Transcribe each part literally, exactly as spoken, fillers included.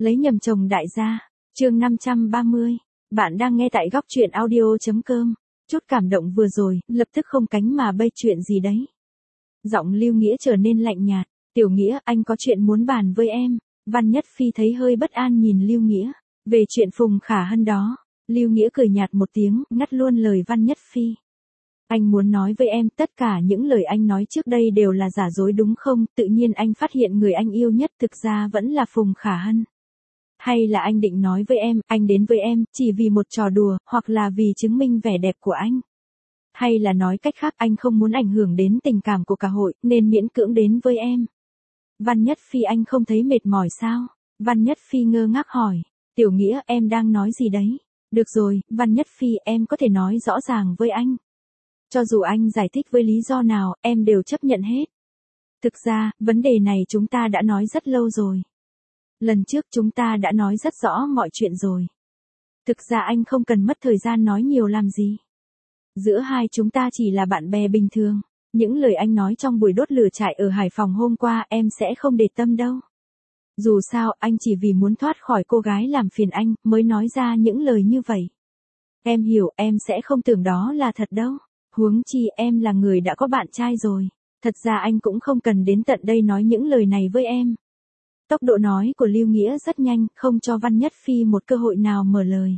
Lấy nhầm chồng đại gia, chương năm trăm ba mươi. Bạn đang nghe tại góc truyện audio.com. Chút cảm động vừa rồi, lập tức không cánh mà bay chuyện gì đấy. Giọng Lưu Nghĩa trở nên lạnh nhạt. Tiểu Nghĩa, anh có chuyện muốn bàn với em. Văn Nhất Phi thấy hơi bất an nhìn Lưu Nghĩa. Về chuyện Phùng Khả Hân đó. Lưu Nghĩa cười nhạt một tiếng, ngắt luôn lời Văn Nhất Phi. Anh muốn nói với em, tất cả những lời anh nói trước đây đều là giả dối đúng không? Tự nhiên anh phát hiện người anh yêu nhất thực ra vẫn là Phùng Khả Hân. Hay là anh định nói với em, anh đến với em, chỉ vì một trò đùa, hoặc là vì chứng minh vẻ đẹp của anh? Hay là nói cách khác anh không muốn ảnh hưởng đến tình cảm của cả hội, nên miễn cưỡng đến với em? Văn Nhất Phi, anh không thấy mệt mỏi sao? Văn Nhất Phi ngơ ngác hỏi. Tiểu Nghĩa, em đang nói gì đấy? Được rồi, Văn Nhất Phi, em có thể nói rõ ràng với anh. Cho dù anh giải thích với lý do nào, em đều chấp nhận hết. Thực ra, vấn đề này chúng ta đã nói rất lâu rồi. Lần trước chúng ta đã nói rất rõ mọi chuyện rồi. Thực ra anh không cần mất thời gian nói nhiều làm gì. Giữa hai chúng ta chỉ là bạn bè bình thường. Những lời anh nói trong buổi đốt lửa trại ở Hải Phòng hôm qua em sẽ không để tâm đâu. Dù sao, anh chỉ vì muốn thoát khỏi cô gái làm phiền anh, mới nói ra những lời như vậy. Em hiểu, em sẽ không tưởng đó là thật đâu. Huống chi em là người đã có bạn trai rồi. Thật ra anh cũng không cần đến tận đây nói những lời này với em. Tốc độ nói của Lưu Nghĩa rất nhanh, không cho Văn Nhất Phi một cơ hội nào mở lời.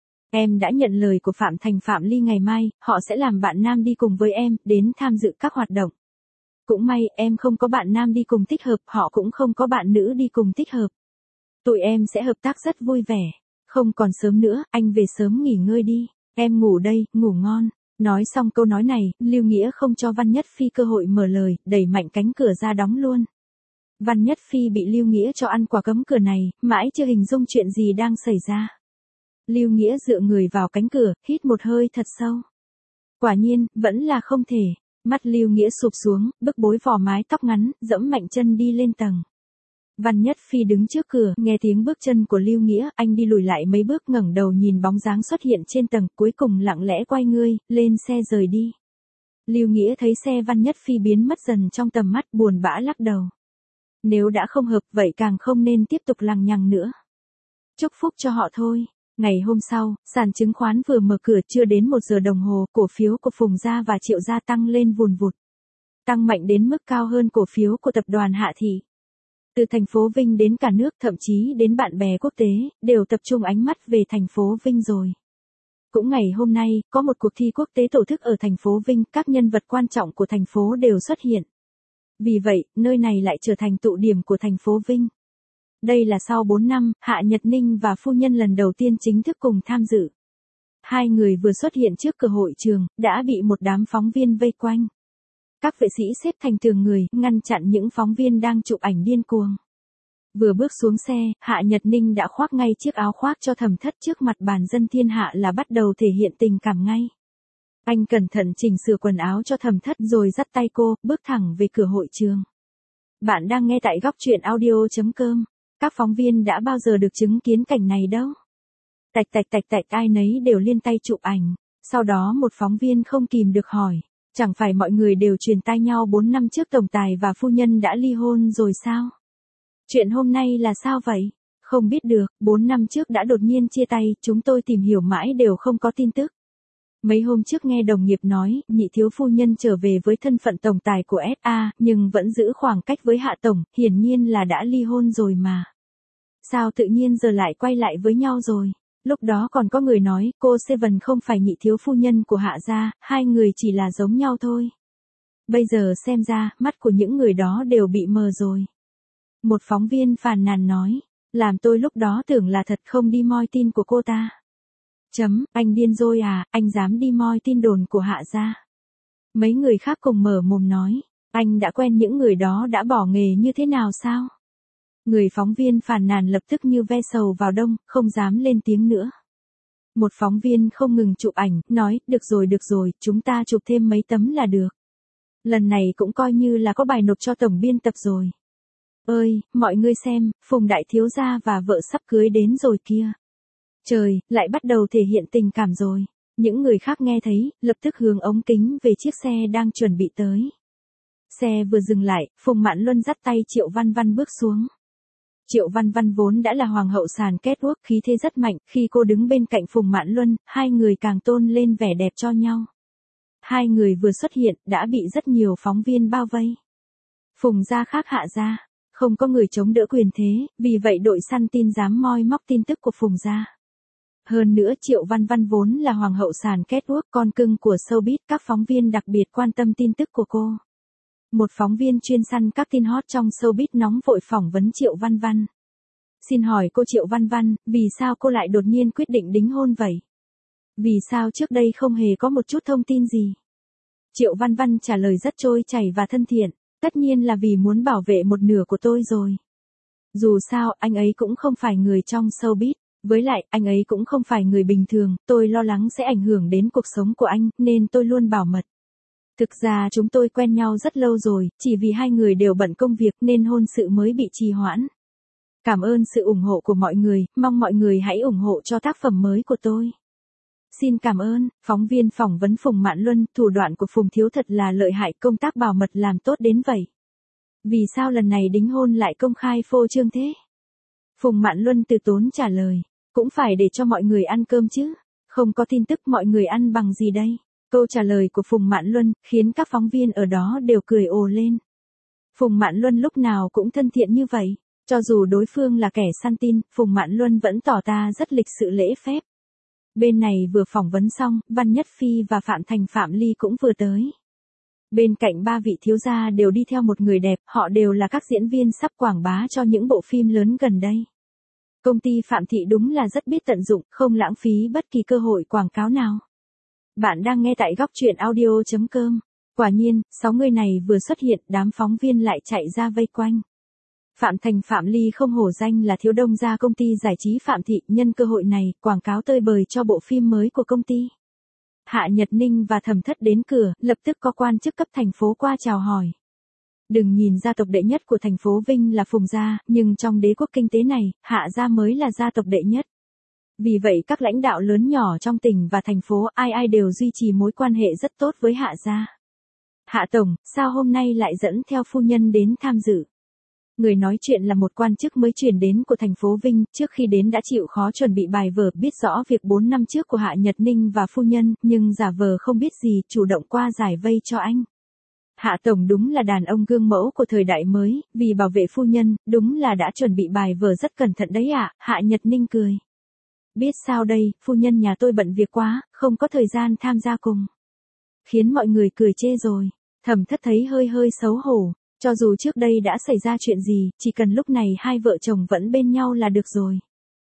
Em đã nhận lời của Phạm Thành Phạm Ly, ngày mai, họ sẽ làm bạn nam đi cùng với em, đến tham dự các hoạt động. Cũng may, em không có bạn nam đi cùng thích hợp, họ cũng không có bạn nữ đi cùng thích hợp. Tụi em sẽ hợp tác rất vui vẻ. Không còn sớm nữa, anh về sớm nghỉ ngơi đi. Em ngủ đây, ngủ ngon. Nói xong câu nói này, Lưu Nghĩa không cho Văn Nhất Phi cơ hội mở lời, đẩy mạnh cánh cửa ra đóng luôn. Văn Nhất Phi bị Lưu Nghĩa cho ăn quả cấm cửa này, mãi chưa hình dung chuyện gì đang xảy ra. Lưu Nghĩa dựa người vào cánh cửa, hít một hơi thật sâu. Quả nhiên, vẫn là không thể. Mắt Lưu Nghĩa sụp xuống, bức bối vò mái tóc ngắn, dẫm mạnh chân đi lên tầng. Văn Nhất Phi đứng trước cửa, nghe tiếng bước chân của Lưu Nghĩa, anh đi lùi lại mấy bước, ngẩng đầu nhìn bóng dáng xuất hiện trên tầng, cuối cùng lặng lẽ quay người, lên xe rời đi. Lưu Nghĩa thấy xe Văn Nhất Phi biến mất dần trong tầm mắt, buồn bã lắc đầu. Nếu đã không hợp, vậy càng không nên tiếp tục lằng nhằng nữa. Chúc phúc cho họ thôi. Ngày hôm sau, sàn chứng khoán vừa mở cửa, chưa đến một giờ đồng hồ, cổ phiếu của Phùng Gia và Triệu Gia tăng lên vùn vụt. Tăng mạnh đến mức cao hơn cổ phiếu của tập đoàn Hạ Thị. Từ thành phố Vinh đến cả nước, thậm chí đến bạn bè quốc tế, đều tập trung ánh mắt về thành phố Vinh rồi. Cũng ngày hôm nay, có một cuộc thi quốc tế tổ chức ở thành phố Vinh, các nhân vật quan trọng của thành phố đều xuất hiện. Vì vậy, nơi này lại trở thành tụ điểm của thành phố Vinh. Đây là sau bốn năm, Hạ Nhật Ninh và phu nhân lần đầu tiên chính thức cùng tham dự. Hai người vừa xuất hiện trước cửa hội trường, đã bị một đám phóng viên vây quanh. Các vệ sĩ xếp thành tường người, ngăn chặn những phóng viên đang chụp ảnh điên cuồng. Vừa bước xuống xe, Hạ Nhật Ninh đã khoác ngay chiếc áo khoác cho Thẩm Thất trước mặt bàn dân thiên hạ, là bắt đầu thể hiện tình cảm ngay. Anh cẩn thận chỉnh sửa quần áo cho Thẩm Thất rồi dắt tay cô, bước thẳng về cửa hội trường. Bạn đang nghe tại góc truyện audio.com. Các phóng viên đã bao giờ được chứng kiến cảnh này đâu. Tạch tạch tạch tạch, ai nấy đều liên tay chụp ảnh. Sau đó một phóng viên không kìm được hỏi. Chẳng phải mọi người đều truyền tai nhau bốn năm trước tổng tài và phu nhân đã ly hôn rồi sao? Chuyện hôm nay là sao vậy? Không biết được, bốn năm trước đã đột nhiên chia tay, chúng tôi tìm hiểu mãi đều không có tin tức. Mấy hôm trước nghe đồng nghiệp nói, nhị thiếu phu nhân trở về với thân phận tổng tài của ét a, nhưng vẫn giữ khoảng cách với Hạ tổng, hiển nhiên là đã ly hôn rồi mà. Sao tự nhiên giờ lại quay lại với nhau rồi? Lúc đó còn có người nói, cô Seven không phải nhị thiếu phu nhân của Hạ gia, hai người chỉ là giống nhau thôi. Bây giờ xem ra, mắt của những người đó đều bị mờ rồi. Một phóng viên phàn nàn nói, làm tôi lúc đó tưởng là thật, không đi moi tin của cô ta. Chấm, anh điên rồi à, anh dám đi moi tin đồn của Hạ gia. Mấy người khác cùng mở mồm nói, anh đã quen những người đó đã bỏ nghề như thế nào sao? Người phóng viên phàn nàn lập tức như ve sầu vào đông, không dám lên tiếng nữa. Một phóng viên không ngừng chụp ảnh, nói, được rồi được rồi, chúng ta chụp thêm mấy tấm là được. Lần này cũng coi như là có bài nộp cho tổng biên tập rồi. Ơi, mọi người xem, Phùng đại thiếu gia và vợ sắp cưới đến rồi kia. Trời, lại bắt đầu thể hiện tình cảm rồi. Những người khác nghe thấy, lập tức hướng ống kính về chiếc xe đang chuẩn bị tới. Xe vừa dừng lại, Phùng Mạn Luân dắt tay Triệu Văn Văn bước xuống. Triệu Văn Văn vốn đã là hoàng hậu sàn catwalk, khí thế rất mạnh, khi cô đứng bên cạnh Phùng Mạn Luân, hai người càng tôn lên vẻ đẹp cho nhau. Hai người vừa xuất hiện, đã bị rất nhiều phóng viên bao vây. Phùng gia khác Hạ gia, không có người chống đỡ quyền thế, vì vậy đội săn tin dám moi móc tin tức của Phùng gia. Hơn nữa Triệu Văn Văn vốn là hoàng hậu sàn catwalk, con cưng của showbiz, các phóng viên đặc biệt quan tâm tin tức của cô. Một phóng viên chuyên săn các tin hot trong showbiz nóng vội phỏng vấn Triệu Văn Văn. Xin hỏi cô Triệu Văn Văn, vì sao cô lại đột nhiên quyết định đính hôn vậy? Vì sao trước đây không hề có một chút thông tin gì? Triệu Văn Văn trả lời rất trôi chảy và thân thiện, tất nhiên là vì muốn bảo vệ một nửa của tôi rồi. Dù sao, anh ấy cũng không phải người trong showbiz, với lại, anh ấy cũng không phải người bình thường, tôi lo lắng sẽ ảnh hưởng đến cuộc sống của anh, nên tôi luôn bảo mật. Thực ra chúng tôi quen nhau rất lâu rồi, chỉ vì hai người đều bận công việc nên hôn sự mới bị trì hoãn. Cảm ơn sự ủng hộ của mọi người, mong mọi người hãy ủng hộ cho tác phẩm mới của tôi. Xin cảm ơn, phóng viên phỏng vấn Phùng Mạn Luân, thủ đoạn của Phùng thiếu thật là lợi hại, công tác bảo mật làm tốt đến vậy. Vì sao lần này đính hôn lại công khai phô trương thế? Phùng Mạn Luân từ tốn trả lời, cũng phải để cho mọi người ăn cơm chứ, không có tin tức mọi người ăn bằng gì đây? Câu trả lời của Phùng Mạn Luân khiến các phóng viên ở đó đều cười ồ lên. Phùng Mạn Luân lúc nào cũng thân thiện như vậy, cho dù đối phương là kẻ săn tin, Phùng Mạn Luân vẫn tỏ ta rất lịch sự lễ phép. Bên này vừa phỏng vấn xong, Văn Nhất Phi và Phạm Thành Phạm Ly cũng vừa tới. Bên cạnh ba vị thiếu gia đều đi theo một người đẹp, họ đều là các diễn viên sắp quảng bá cho những bộ phim lớn gần đây. Công ty Phạm Thị đúng là rất biết tận dụng, không lãng phí bất kỳ cơ hội quảng cáo nào. Bạn đang nghe tại góc truyện audio chấm com. Quả nhiên, sáu người này vừa xuất hiện, đám phóng viên lại chạy ra vây quanh. Phạm Thành Phạm Ly không hổ danh là thiếu đông gia công ty giải trí Phạm Thị, nhân cơ hội này, quảng cáo tơi bời cho bộ phim mới của công ty. Hạ Nhật Ninh và Thẩm Thất đến cửa, lập tức có quan chức cấp thành phố qua chào hỏi. Đừng nhìn gia tộc đệ nhất của thành phố Vinh là Phùng gia, nhưng trong đế quốc kinh tế này, Hạ gia mới là gia tộc đệ nhất. Vì vậy các lãnh đạo lớn nhỏ trong tỉnh và thành phố ai ai đều duy trì mối quan hệ rất tốt với Hạ gia. Hạ Tổng, sao hôm nay lại dẫn theo phu nhân đến tham dự? Người nói chuyện là một quan chức mới chuyển đến của thành phố Vinh, trước khi đến đã chịu khó chuẩn bị bài vở, biết rõ việc bốn năm trước của Hạ Nhật Ninh và phu nhân, nhưng giả vờ không biết gì, chủ động qua giải vây cho anh. Hạ Tổng đúng là đàn ông gương mẫu của thời đại mới, vì bảo vệ phu nhân, đúng là đã chuẩn bị bài vở rất cẩn thận đấy ạ, à? Hạ Nhật Ninh cười. Biết sao đây, phu nhân nhà tôi bận việc quá, không có thời gian tham gia cùng. Khiến mọi người cười chê rồi. Thẩm Thất thấy hơi hơi xấu hổ, cho dù trước đây đã xảy ra chuyện gì, chỉ cần lúc này hai vợ chồng vẫn bên nhau là được rồi.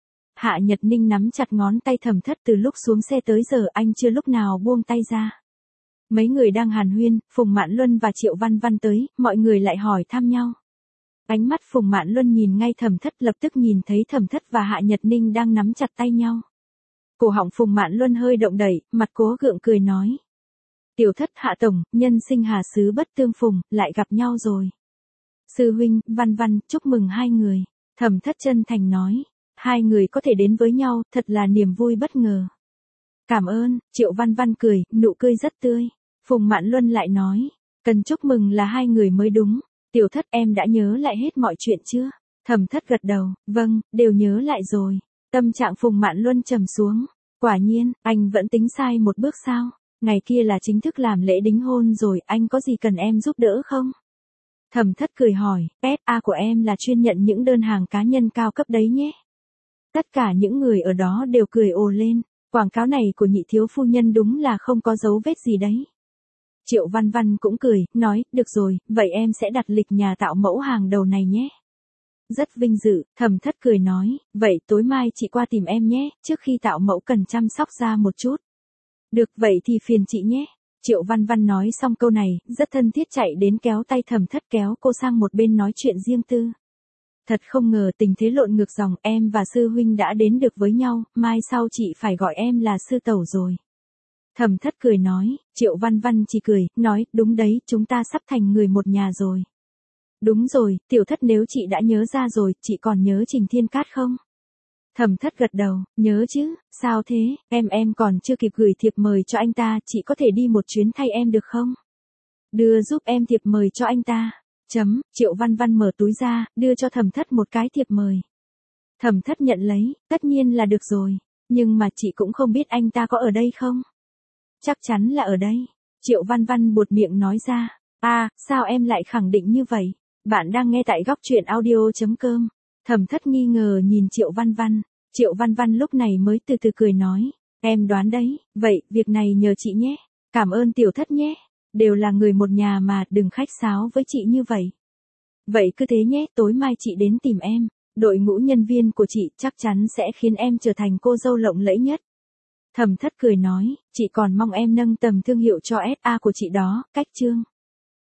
Hạ Nhật Ninh nắm chặt ngón tay Thẩm Thất, từ lúc xuống xe tới giờ anh chưa lúc nào buông tay ra. Mấy người đang hàn huyên, Phùng Mạn Luân và Triệu Văn Văn tới, mọi người lại hỏi thăm nhau. Ánh mắt Phùng Mạn Luân nhìn ngay Thẩm Thất, lập tức nhìn thấy Thẩm Thất và Hạ Nhật Ninh đang nắm chặt tay nhau. Cổ họng Phùng Mạn Luân hơi động đẩy, mặt cố gượng cười nói. Tiểu Thất, Hạ Tổng, nhân sinh hà xứ bất tương phùng, lại gặp nhau rồi. Sư huynh, Văn Văn, chúc mừng hai người. Thẩm Thất chân thành nói. Hai người có thể đến với nhau, thật là niềm vui bất ngờ. Cảm ơn, Triệu Văn Văn cười, nụ cười rất tươi. Phùng Mạn Luân lại nói. Cần chúc mừng là hai người mới đúng. Tiểu Thất, em đã nhớ lại hết mọi chuyện chưa? Thẩm Thất gật đầu, vâng, đều nhớ lại rồi. Tâm trạng Phùng Mạn Luân trầm xuống. Quả nhiên, anh vẫn tính sai một bước sao? Ngày kia là chính thức làm lễ đính hôn rồi, anh có gì cần em giúp đỡ không? Thẩm Thất cười hỏi, ét a của em là chuyên nhận những đơn hàng cá nhân cao cấp đấy nhé. Tất cả những người ở đó đều cười ồ lên, quảng cáo này của nhị thiếu phu nhân đúng là không có dấu vết gì đấy. Triệu Văn Văn cũng cười, nói, được rồi, vậy em sẽ đặt lịch nhà tạo mẫu hàng đầu này nhé. Rất vinh dự, Thẩm Thất cười nói, vậy tối mai chị qua tìm em nhé, trước khi tạo mẫu cần chăm sóc da một chút. Được, vậy thì phiền chị nhé. Triệu Văn Văn nói xong câu này, rất thân thiết chạy đến kéo tay Thẩm Thất, kéo cô sang một bên nói chuyện riêng tư. Thật không ngờ tình thế lộn ngược dòng, em và sư huynh đã đến được với nhau, mai sau chị phải gọi em là sư tẩu rồi. Thẩm Thất cười nói, Triệu Văn Văn chỉ cười, nói, đúng đấy, chúng ta sắp thành người một nhà rồi. Đúng rồi, Tiểu Thất, nếu chị đã nhớ ra rồi, chị còn nhớ Trình Thiên Cát không? Thẩm Thất gật đầu, nhớ chứ, sao thế, em em còn chưa kịp gửi thiệp mời cho anh ta, chị có thể đi một chuyến thay em được không? Đưa giúp em thiệp mời cho anh ta. Chấm, Triệu Văn Văn mở túi ra, đưa cho Thẩm Thất một cái thiệp mời. Thẩm Thất nhận lấy, tất nhiên là được rồi, nhưng mà chị cũng không biết anh ta có ở đây không? Chắc chắn là ở đây. Triệu Văn Văn buột miệng nói ra. À, sao em lại khẳng định như vậy? Bạn đang nghe tại góc truyện audio.com. Thẩm Thất nghi ngờ nhìn Triệu Văn Văn. Triệu Văn Văn lúc này mới từ từ cười nói. Em đoán đấy, vậy, việc này nhờ chị nhé. Cảm ơn Tiểu Thất nhé. Đều là người một nhà mà, đừng khách sáo với chị như vậy. Vậy cứ thế nhé, tối mai chị đến tìm em. Đội ngũ nhân viên của chị chắc chắn sẽ khiến em trở thành cô dâu lộng lẫy nhất. Thẩm Thất cười nói, chị còn mong em nâng tầm thương hiệu cho ét a của chị đó, cách chương.